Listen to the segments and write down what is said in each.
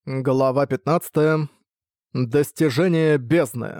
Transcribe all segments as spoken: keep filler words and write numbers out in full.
Глава пятнадцатая. Достижение бездны.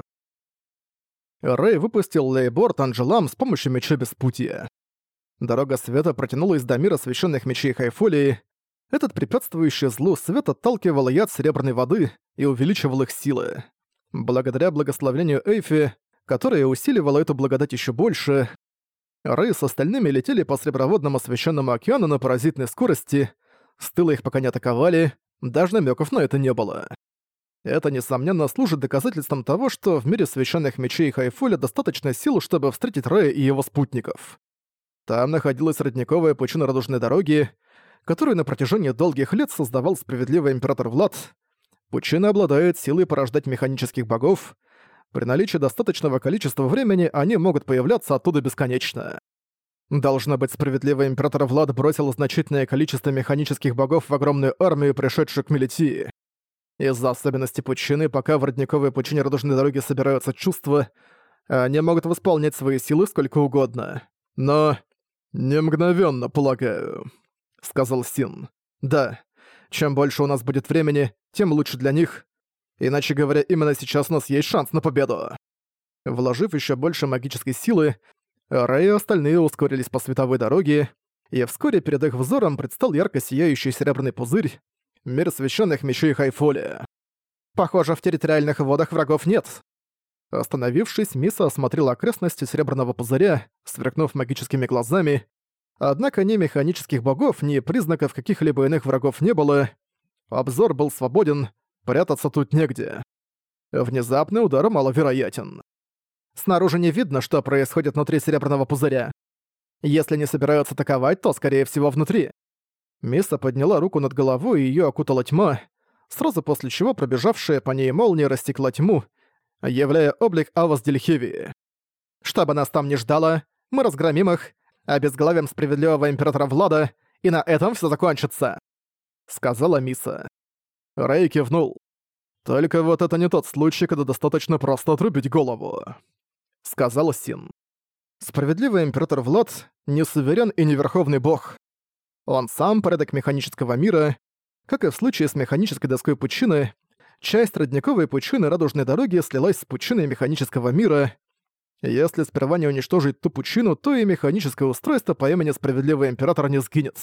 Рэй выпустил лейборд Анжелам с помощью меча Беспутия. Дорога света протянулась до мира священных мечей Хайфолии. Этот препятствующий злу свет отталкивал яд серебряной воды и увеличивал их силы. Благодаря благословению Эйфи, которое усиливало эту благодать еще больше, Рэй с остальными летели по среброводному священному океану на поразительной скорости. С тыла их пока не атаковали, даже намеков на это не было. Это, несомненно, служит доказательством того, что в мире священных мечей Хайфоля достаточно сил, чтобы встретить Рэя и его спутников. Там находилась родниковая пучина радужной дороги, которую на протяжении долгих лет создавал справедливый император Влад. Пучина обладает силой порождать механических богов. При наличии достаточного количества времени они могут появляться оттуда бесконечно. Должно быть, справедливый император Влад бросил значительное количество механических богов в огромную армию, пришедшую к Мелитии. Из-за особенностей пучины, пока в родниковой пучине радужной дороги собираются чувства, они могут восполнять свои силы сколько угодно. Но... «Не мгновенно, полагаю», — сказал Син. «Да, чем больше у нас будет времени, тем лучше для них. Иначе говоря, именно сейчас у нас есть шанс на победу». Вложив еще больше магической силы, Рэй и остальные ускорились по световой дороге, и вскоре перед их взором предстал ярко сияющий серебряный пузырь, мир священных мечей Хайфолия. «Похоже, в территориальных водах врагов нет». Остановившись, Миса осмотрела окрестности серебряного пузыря, сверкнув магическими глазами. Однако ни механических богов, ни признаков каких-либо иных врагов не было. Обзор был свободен, прятаться тут негде. Внезапный удар маловероятен. Снаружи не видно, что происходит внутри серебряного пузыря. Если не собираются атаковать, то, скорее всего, внутри. Миса подняла руку над головой, и её окутала тьма, сразу после чего пробежавшая по ней молния растекла тьму, являя облик Авас Дельхевии. «Что бы нас там ни ждало, мы разгромим их, обезглавим справедливого императора Влада, и на этом всё закончится», — сказала Миса. Рэй кивнул. «Только вот это не тот случай, когда достаточно просто отрубить голову», — сказал Син. Справедливый император Влад не суверен и не верховный бог. Он сам порядок механического мира. Как и в случае с механической доской пучины, часть родниковой пучины радужной дороги слилась с пучиной механического мира. Если сперва не уничтожить ту пучину, то и механическое устройство по имени Справедливый Император не сгинет.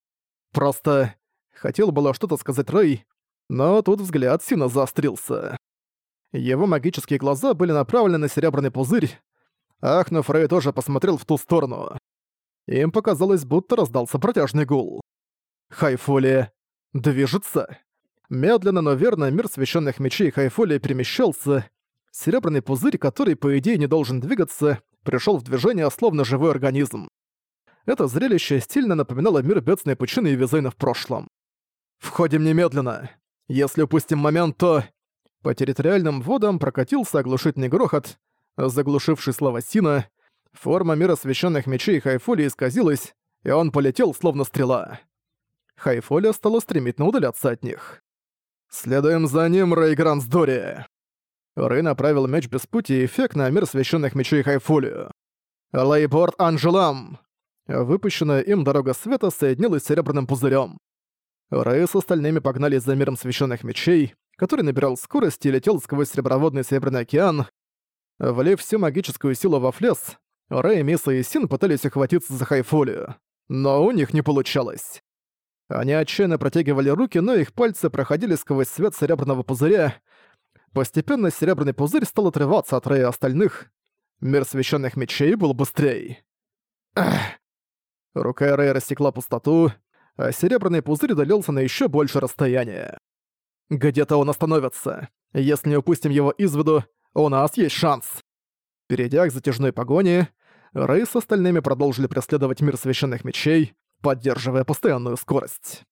Просто хотел было что-то сказать Рэй, но тут взгляд Сина заострился. Его магические глаза были направлены на серебряный пузырь. Ахнув, Рэй тоже посмотрел в ту сторону. Им показалось, будто раздался протяжный гул. Хайфолия движется. Медленно, но верно мир священных мечей Хайфолия перемещался. Серебряный пузырь, который, по идее, не должен двигаться, пришел в движение, словно живой организм. Это зрелище стильно напоминало мир бедственной пучины и Визейна в прошлом. «Входим немедленно. Если упустим момент, то...» По территориальным водам прокатился оглушительный грохот, заглушивший слова Сина. Форма мира священных мечей Хайфолии исказилась, и он полетел, словно стрела. Хайфолия стала стремительно удаляться от них. «Следуем за ним, Рэй Грансдори!» Рэй направил меч Беспутия эффект на мир священных мечей Хайфолию. «Лейборд Анжелам!» Выпущенная им дорога света соединилась с серебряным пузырем. Рэй с остальными погнались за миром священных мечей, который набирал скорость и летел сквозь сереброводный Северный океан. Влив всю магическую силу во флес, Рэй, Миса и Син пытались ухватиться за Хайфолию, но у них не получалось. Они отчаянно протягивали руки, но их пальцы проходили сквозь свет серебряного пузыря. Постепенно серебряный пузырь стал отрываться от Рэя остальных. Мир священных мечей был быстрее. Ах. Рука Рэя рассекла пустоту, а серебряный пузырь удалился на еще большее расстояние. Где-то он остановится. Если не упустим его из виду, у нас есть шанс. Перейдя к затяжной погоне, Рэй с остальными продолжили преследовать мир священных мечей, поддерживая постоянную скорость.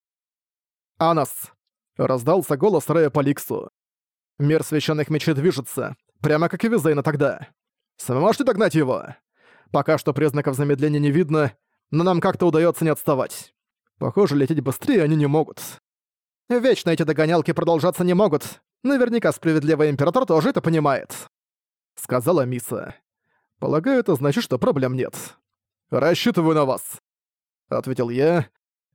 «Анас!» — раздался голос Рэя по Ликсу. «Мир священных мечей движется, прямо как и Визейна тогда. Сможете догнать его? Пока что признаков замедления не видно, но нам как-то удается не отставать. Похоже, лететь быстрее они не могут. Вечно эти догонялки продолжаться не могут. Наверняка справедливый император тоже это понимает», — сказала Миса. «Полагаю, это значит, что проблем нет. Рассчитываю на вас», — ответил я.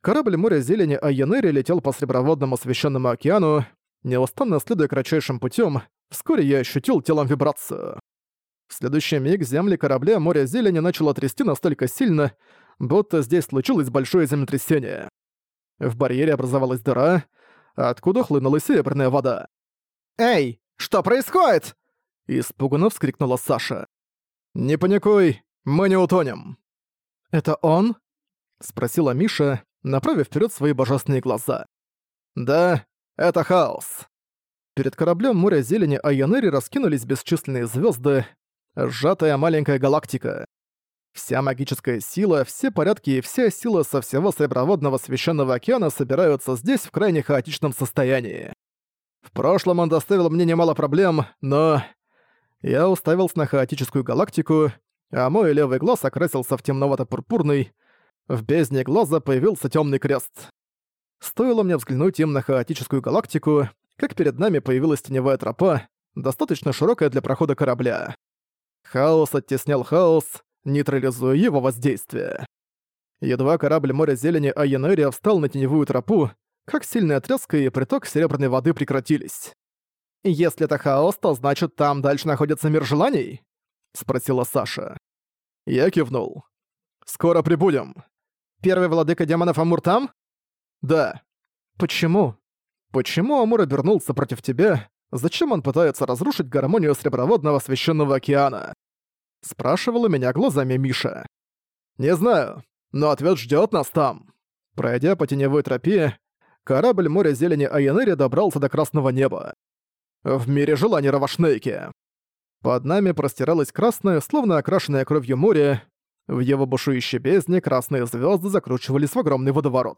Корабль моря зелени Айенери летел по Среброводному священному океану, неустанно следуя кратчайшим путем. Вскоре я ощутил телом вибрацию. В следующий миг земли корабля моря зелени начало трясти настолько сильно, будто здесь случилось большое землетрясение. В барьере образовалась дыра, откуда хлынула серебряная вода. «Эй, что происходит?» — испуганно вскрикнула Саша. «Не паникуй, мы не утонем». «Это он?» — спросила Миша, направив вперед свои божественные глаза. «Да, это хаос». Перед кораблем моря зелени Айонери раскинулись бесчисленные звезды, сжатая маленькая галактика. Вся магическая сила, все порядки и вся сила со всего Среброводного священного океана собираются здесь в крайне хаотичном состоянии. В прошлом он доставил мне немало проблем, но... Я уставился на хаотическую галактику, а мой левый глаз окрасился в темновато-пурпурный. В бездне глаза появился темный крест. Стоило мне взглянуть им на хаотическую галактику, как перед нами появилась теневая тропа, достаточно широкая для прохода корабля. Хаос оттеснял хаос, нейтрализуя его воздействие. Едва корабль моря зелени Айенерия встал на теневую тропу, как сильная тряска и приток серебряной воды прекратились. «Если это хаос, то значит, там дальше находится мир желаний?» — спросила Саша. Я кивнул. «Скоро прибудем». «Первый владыка демонов Амур там?» «Да». «Почему?» «Почему Амур обернулся против тебя? Зачем он пытается разрушить гармонию Среброводного священного океана?» Спрашивала меня глазами Миша. «Не знаю, но ответ ждет нас там». Пройдя по теневой тропе, корабль моря зелени Айенери добрался до красного неба. В мире желаний Равашнейки. Под нами простиралось красное, словно окрашенное кровью море. В его бушующей бездне красные звезды закручивались в огромный водоворот.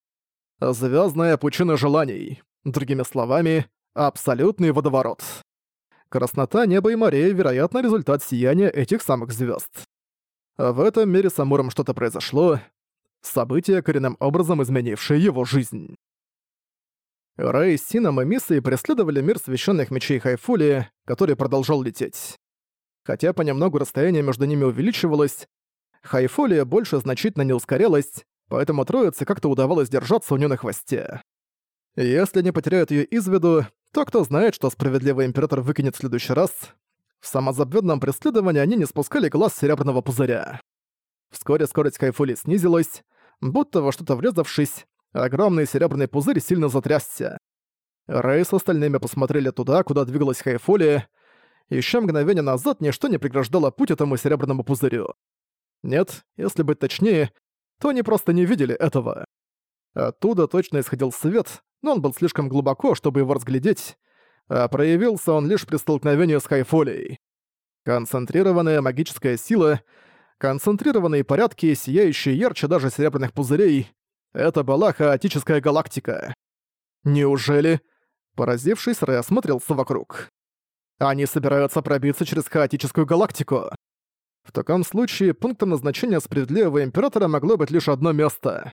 Звездная пучина желаний. Другими словами, абсолютный водоворот. Краснота неба и морей, вероятно, результат сияния этих самых звезд. В этом мире с Амуром что-то произошло. Событие, коренным образом изменившее его жизнь. Рэй с Сином и Миссой преследовали мир священных мечей Хайфули, который продолжал лететь. Хотя понемногу расстояние между ними увеличивалось, Хайфули больше значительно не ускорялась, поэтому троице как-то удавалось держаться у неё на хвосте. Если не потеряют её из виду, то кто знает, что справедливый император выкинет в следующий раз. В самозабвенном преследовании они не спускали глаз с серебряного пузыря. Вскоре скорость Хайфули снизилась, будто во что-то врезавшись, огромный серебряный пузырь сильно затрясся. Рэй с остальными посмотрели туда, куда двигалась Хайфули. Ещё мгновение назад ничто не преграждало путь этому серебряному пузырю. Нет, если быть точнее, то они просто не видели этого. Оттуда точно исходил свет, но он был слишком глубоко, чтобы его разглядеть, а проявился он лишь при столкновении с Хайфулией. Концентрированная магическая сила, концентрированные порядки, сияющие ярче даже серебряных пузырей — это была хаотическая галактика. Неужели? Поразившись, Рэй осмотрелся вокруг. Они собираются пробиться через хаотическую галактику. В таком случае пунктом назначения справедливого императора могло быть лишь одно место.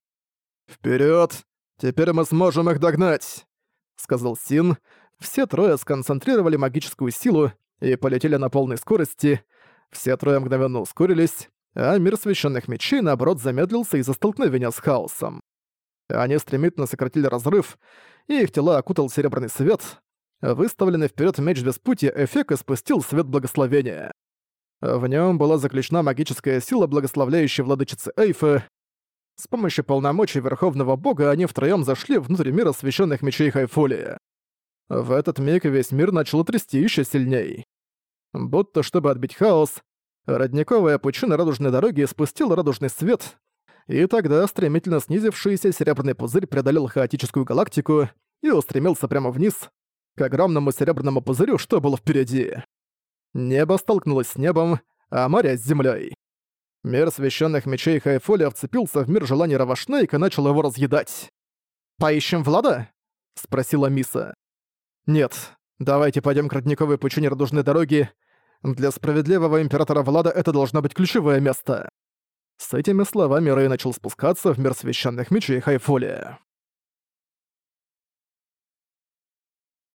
«Вперёд! Теперь мы сможем их догнать!» — сказал Син. Все трое сконцентрировали магическую силу и полетели на полной скорости. Все трое мгновенно ускорились, а мир священных мечей, наоборот, замедлился из-за столкновения с хаосом. Они стремительно сократили разрыв, и их тела окутал серебряный свет. Выставленный вперед меч Беспутия Эфека спустил свет благословения. В нем была заключена магическая сила благословляющей владычицы Эйфы. С помощью полномочий Верховного Бога они втроём зашли внутрь мира священных мечей Хайфули. В этот миг весь мир начал трясти ещё сильней. Будто чтобы отбить хаос, родниковая пучина радужной дороги спустила радужный свет, и тогда стремительно снизившийся серебряный пузырь преодолел хаотическую галактику и устремился прямо вниз, к огромному серебряному пузырю, что было впереди. Небо столкнулось с небом, а море с землей. Мир священных мечей Хайфули вцепился в мир желаний Равашнейк и начал его разъедать. «Поищем Влада?» — спросила Миса. «Нет, давайте пойдем к родниковой пучине радужной дороги. Для справедливого императора Влада это должно быть ключевое место». С этими словами Рэй начал спускаться в мир священных мечей Хайфули.